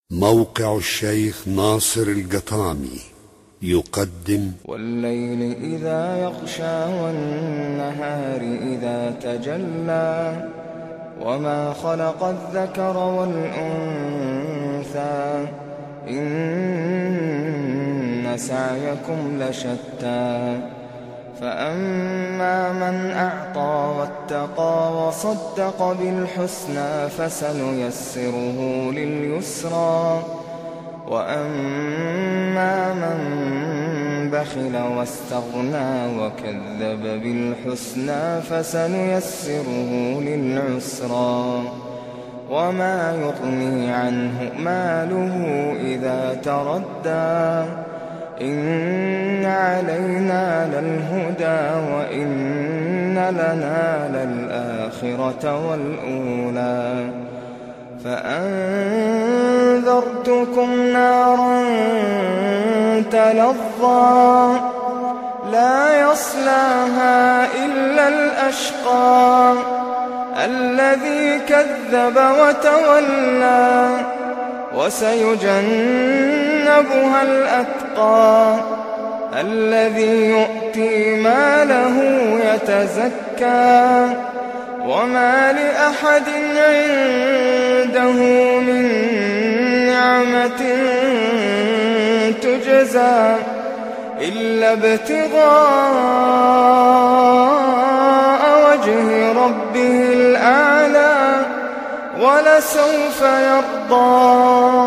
موقع الشيخ ناصر القطامي يقدم والليل إذا يغشى والنهار إذا تجلى وما خلق الذكر والأنثى إن سعيكم لشتى فأما من أعطى واتقى وصدق بالحسنى فسنيسره لليسرى وأما من بخل واستغنى وكذب بالحسنى فسنيسره للعسرى وما يغني عنه ماله إذا تردى إن علينا للهدى وإن لنا للآخرة والأولى فأنذرتكم نارا تلظى لا يصلاها إلا الأشقى الذي كذب وتولى وسيجنبها الأتقى الذي يؤتي ماله يتزكى وما لأحد عنده من نعمة تجزى إلا ابتغاء وجه ربه الأعلى ولسوف يرضى.